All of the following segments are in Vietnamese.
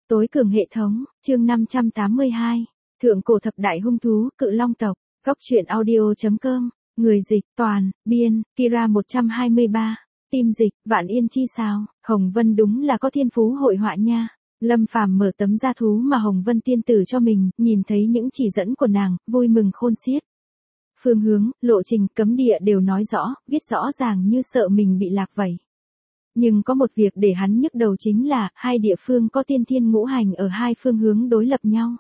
Tối cường hệ thống, chương 582. Thượng cổ thập đại hung thú, cự long tộc. Góc truyện audio.com. Người dịch, toàn, biên, Kira 123. Tim dịch, Vạn Yên chi sao, Hồng Vân đúng là có thiên phú hội họa nha. Lâm Phàm mở tấm da thú mà Hồng Vân tiên tử cho mình, nhìn thấy những chỉ dẫn của nàng, vui mừng khôn xiết. Phương hướng, lộ trình, cấm địa đều nói rõ, viết rõ ràng như sợ mình bị lạc vậy. Nhưng có một việc để hắn nhức đầu chính là, hai địa phương có tiên thiên ngũ hành ở hai phương hướng đối lập nhau.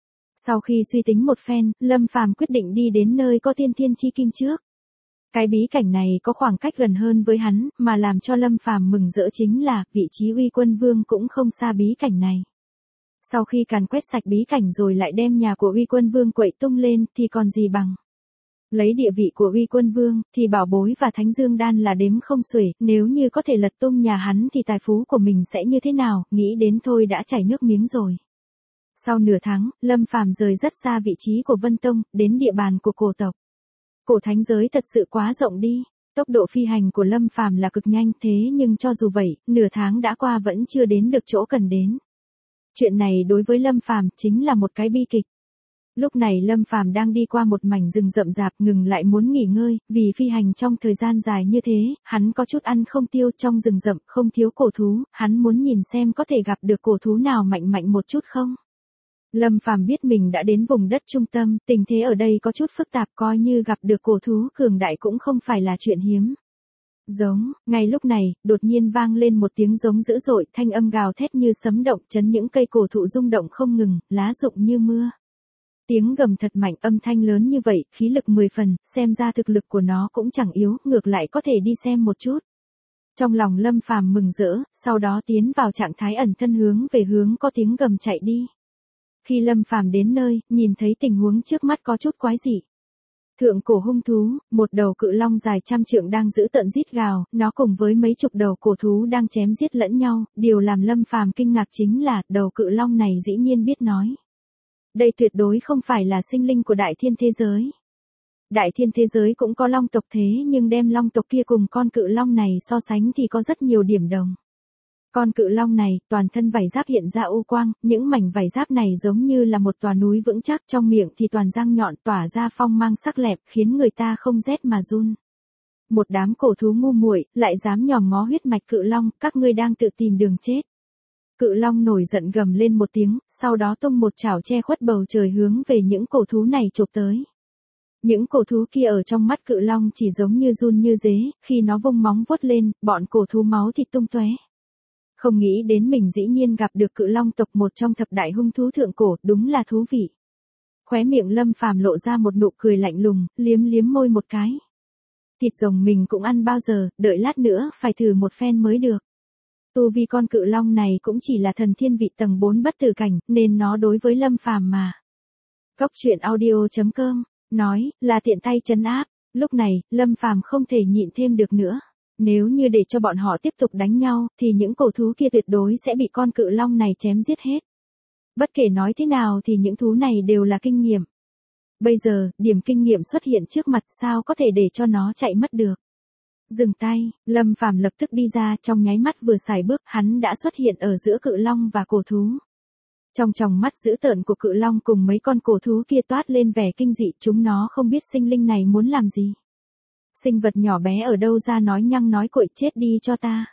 Sau khi suy tính một phen, Lâm Phàm quyết định đi đến nơi có tiên thiên chi kim trước. Cái bí cảnh này có khoảng cách gần hơn với hắn, mà làm cho Lâm Phàm mừng rỡ chính là, vị trí Uy Quân Vương cũng không xa bí cảnh này. Sau khi càn quét sạch bí cảnh rồi lại đem nhà của Uy Quân Vương quậy tung lên, thì còn gì bằng. Lấy địa vị của Uy Quân Vương, thì bảo bối và thánh dương đan là đếm không xuể, nếu như có thể lật tung nhà hắn thì tài phú của mình sẽ như thế nào, nghĩ đến thôi đã chảy nước miếng rồi. Sau nửa tháng, Lâm Phàm rời rất xa vị trí của Vân Tông, đến địa bàn của cổ tộc. Cổ thánh giới thật sự quá rộng đi. Tốc độ phi hành của Lâm Phàm là cực nhanh, thế nhưng cho dù vậy, nửa tháng đã qua vẫn chưa đến được chỗ cần đến. Chuyện này đối với Lâm Phàm chính là một cái bi kịch. Lúc này Lâm Phàm đang đi qua một mảnh rừng rậm rạp, ngừng lại muốn nghỉ ngơi, vì phi hành trong thời gian dài như thế, hắn có chút ăn không tiêu, trong rừng rậm không thiếu cổ thú, hắn muốn nhìn xem có thể gặp được cổ thú nào mạnh mạnh một chút không. Lâm Phàm biết mình đã đến vùng đất trung tâm, tình thế ở đây có chút phức tạp, coi như gặp được cổ thú cường đại cũng không phải là chuyện hiếm. Giống, ngay lúc này, đột nhiên vang lên một tiếng giống dữ dội, thanh âm gào thét như sấm động, chấn những cây cổ thụ rung động không ngừng, lá rụng như mưa. Tiếng gầm thật mạnh, âm thanh lớn như vậy, khí lực 10 phần, xem ra thực lực của nó cũng chẳng yếu, ngược lại có thể đi xem một chút. Trong lòng Lâm Phàm mừng rỡ, sau đó tiến vào trạng thái ẩn thân hướng về hướng có tiếng gầm chạy đi. Khi Lâm Phàm đến nơi, nhìn thấy tình huống trước mắt có chút quái dị. Thượng cổ hung thú, một đầu cự long dài trăm trượng đang giữ tợn rít gào, nó cùng với mấy chục đầu cổ thú đang chém giết lẫn nhau, điều làm Lâm Phàm kinh ngạc chính là, đầu cự long này dĩ nhiên biết nói. Đây tuyệt đối không phải là sinh linh của đại thiên thế giới. Đại thiên thế giới cũng có long tộc thế nhưng đem long tộc kia cùng con cự long này so sánh thì có rất nhiều điểm đồng. Con cự long này, toàn thân vảy giáp hiện ra u quang, những mảnh vảy giáp này giống như là một tòa núi vững chắc, trong miệng thì toàn răng nhọn tỏa ra phong mang sắc lẹp, khiến người ta không rét mà run. Một đám cổ thú ngu muội, lại dám nhòm ngó huyết mạch cự long, các ngươi đang tự tìm đường chết. Cự long nổi giận gầm lên một tiếng, sau đó tung một chảo che khuất bầu trời hướng về những cổ thú này chộp tới. Những cổ thú kia ở trong mắt cự long chỉ giống như run như dế, khi nó vung móng vuốt lên, bọn cổ thú máu thịt tung tóe. Không nghĩ đến mình dĩ nhiên gặp được cự long tộc, một trong thập đại hung thú thượng cổ, đúng là thú vị. Khóe miệng Lâm Phàm lộ ra một nụ cười lạnh lùng, liếm liếm môi một cái. Thịt rồng mình cũng ăn bao giờ, đợi lát nữa phải thử một phen mới được. Tu vi con cự long này cũng chỉ là thần thiên vị tầng 4 bất tử cảnh, nên nó đối với Lâm Phàm mà. Góc truyện audio.com, nói, là tiện tay trấn áp. Lúc này, Lâm Phàm không thể nhịn thêm được nữa. Nếu như để cho bọn họ tiếp tục đánh nhau, thì những cổ thú kia tuyệt đối sẽ bị con cự long này chém giết hết. Bất kể nói thế nào thì những thú này đều là kinh nghiệm. Bây giờ, điểm kinh nghiệm xuất hiện trước mặt, sao có thể để cho nó chạy mất được. Dừng tay, Lâm Phàm lập tức đi ra, trong nháy mắt vừa xài bước, hắn đã xuất hiện ở giữa cự long và cổ thú. Trong tròng mắt dữ tợn của cự long cùng mấy con cổ thú kia toát lên vẻ kinh dị, chúng nó không biết sinh linh này muốn làm gì. Sinh vật nhỏ bé ở đâu ra nói nhăng nói cuội, chết đi cho ta.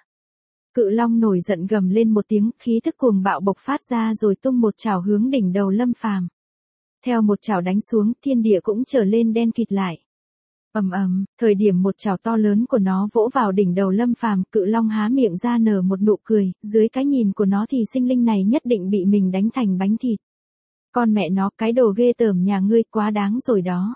Cự long nổi giận gầm lên một tiếng, khí thức cuồng bạo bộc phát ra rồi tung một chảo hướng đỉnh đầu Lâm Phàm. Theo một chảo đánh xuống, thiên địa cũng trở lên đen kịt lại. Ầm ầm, thời điểm một chảo to lớn của nó vỗ vào đỉnh đầu Lâm Phàm, cự long há miệng ra nở một nụ cười, dưới cái nhìn của nó thì sinh linh này nhất định bị mình đánh thành bánh thịt. Con mẹ nó, cái đồ ghê tởm nhà ngươi quá đáng rồi đó.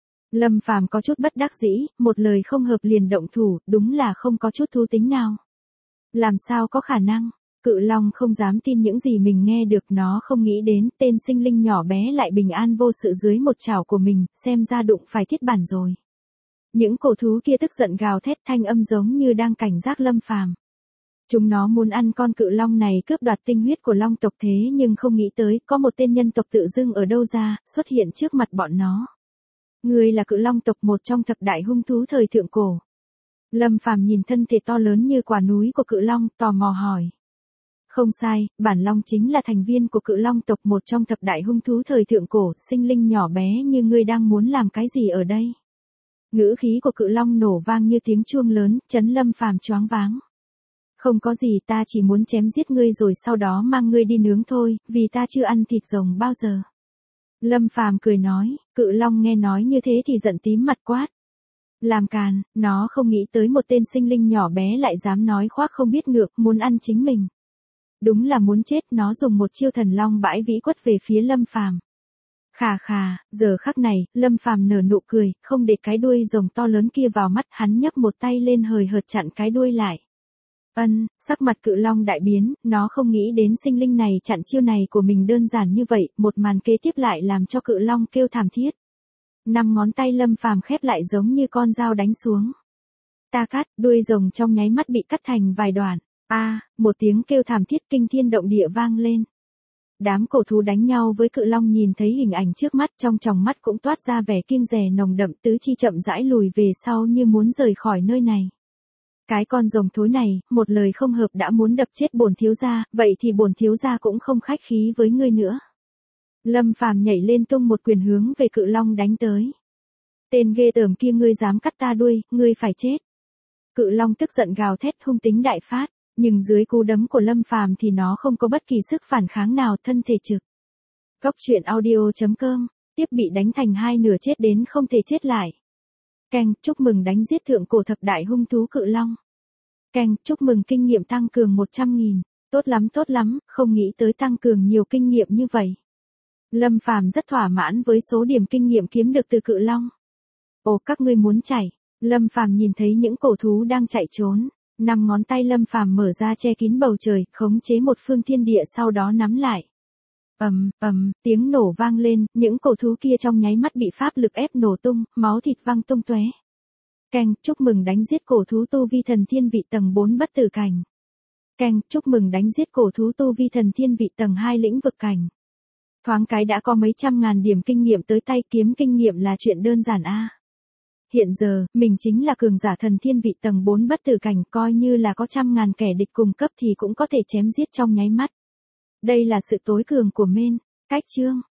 Lâm Phàm có chút bất đắc dĩ, một lời không hợp liền động thủ, đúng là không có chút thú tính nào. Làm sao có khả năng? Cự long không dám tin những gì mình nghe được, nó không nghĩ đến tên sinh linh nhỏ bé lại bình an vô sự dưới một chảo của mình, xem ra đụng phải thiết bản rồi. Những cổ thú kia tức giận gào thét, thanh âm giống như đang cảnh giác Lâm Phàm. Chúng nó muốn ăn con cự long này, cướp đoạt tinh huyết của long tộc, thế nhưng không nghĩ tới, có một tên nhân tộc tự dưng ở đâu ra, xuất hiện trước mặt bọn nó. Người là cự long tộc, một trong thập đại hung thú thời thượng cổ. Lâm Phàm nhìn thân thể to lớn như quả núi của cự long, tò mò hỏi. Không sai, bản long chính là thành viên của cự long tộc, một trong thập đại hung thú thời thượng cổ, sinh linh nhỏ bé như ngươi đang muốn làm cái gì ở đây? Ngữ khí của cự long nổ vang như tiếng chuông lớn, chấn Lâm Phàm choáng váng. Không có gì, ta chỉ muốn chém giết ngươi rồi sau đó mang ngươi đi nướng thôi, vì ta chưa ăn thịt rồng bao giờ. Lâm Phàm cười nói, cự long nghe nói như thế thì giận tím mặt quát. Làm càn, nó không nghĩ tới một tên sinh linh nhỏ bé lại dám nói khoác không biết ngược, muốn ăn chính mình. Đúng là muốn chết, nó dùng một chiêu thần long bãi vĩ quất về phía Lâm Phàm. Khà khà, giờ khắc này, Lâm Phàm nở nụ cười, không để cái đuôi rồng to lớn kia vào mắt, hắn nhấc một tay lên hời hợt chặn cái đuôi lại. Sắc mặt cự long đại biến, nó không nghĩ đến sinh linh này chặn chiêu này của mình đơn giản như vậy, một màn kế tiếp lại làm cho cự long kêu thảm thiết. 5 ngón tay Lâm Phàm khép lại giống như con dao đánh xuống. Ta cắt, đuôi rồng trong nháy mắt bị cắt thành vài đoạn. Một tiếng kêu thảm thiết kinh thiên động địa vang lên. Đám cổ thú đánh nhau với cự long nhìn thấy hình ảnh trước mắt, trong tròng mắt cũng toát ra vẻ kiêng dè nồng đậm, tứ chi chậm rãi lùi về sau như muốn rời khỏi nơi này. Cái con rồng thối này, một lời không hợp đã muốn đập chết bổn thiếu gia, vậy thì bổn thiếu gia cũng không khách khí với ngươi nữa. Lâm Phàm nhảy lên tung một quyền hướng về cự long đánh tới. Tên ghê tởm kia, ngươi dám cắt ta đuôi, ngươi phải chết. Cự long tức giận gào thét, hung tính đại phát, nhưng dưới cú đấm của Lâm Phàm thì nó không có bất kỳ sức phản kháng nào, thân thể trực. Góc audio.com, tiếp bị đánh thành hai nửa, chết đến không thể chết lại. Keng, chúc mừng đánh giết thượng cổ thập đại hung thú cự long. Keng, chúc mừng kinh nghiệm tăng cường 100.000. Tốt lắm, không nghĩ tới tăng cường nhiều kinh nghiệm như vậy. Lâm Phàm rất thỏa mãn với số điểm kinh nghiệm kiếm được từ cự long. Ồ, các ngươi muốn chạy. Lâm Phàm nhìn thấy những cổ thú đang chạy trốn. 5 ngón tay Lâm Phàm mở ra che kín bầu trời, khống chế một phương thiên địa, sau đó nắm lại. Tiếng nổ vang lên, những cổ thú kia trong nháy mắt bị pháp lực ép nổ tung, máu thịt văng tung tóe. Keng, chúc mừng đánh giết cổ thú tu vi thần thiên vị tầng 4 bất tử cảnh. Keng, chúc mừng đánh giết cổ thú tu vi thần thiên vị tầng 2 lĩnh vực cảnh. Thoáng cái đã có mấy trăm ngàn điểm kinh nghiệm tới tay, kiếm kinh nghiệm là chuyện đơn giản a. Hiện giờ, mình chính là cường giả thần thiên vị tầng 4 bất tử cảnh, coi như là có trăm ngàn kẻ địch cùng cấp thì cũng có thể chém giết trong nháy mắt. Đây là sự tối cường của men. Cách chương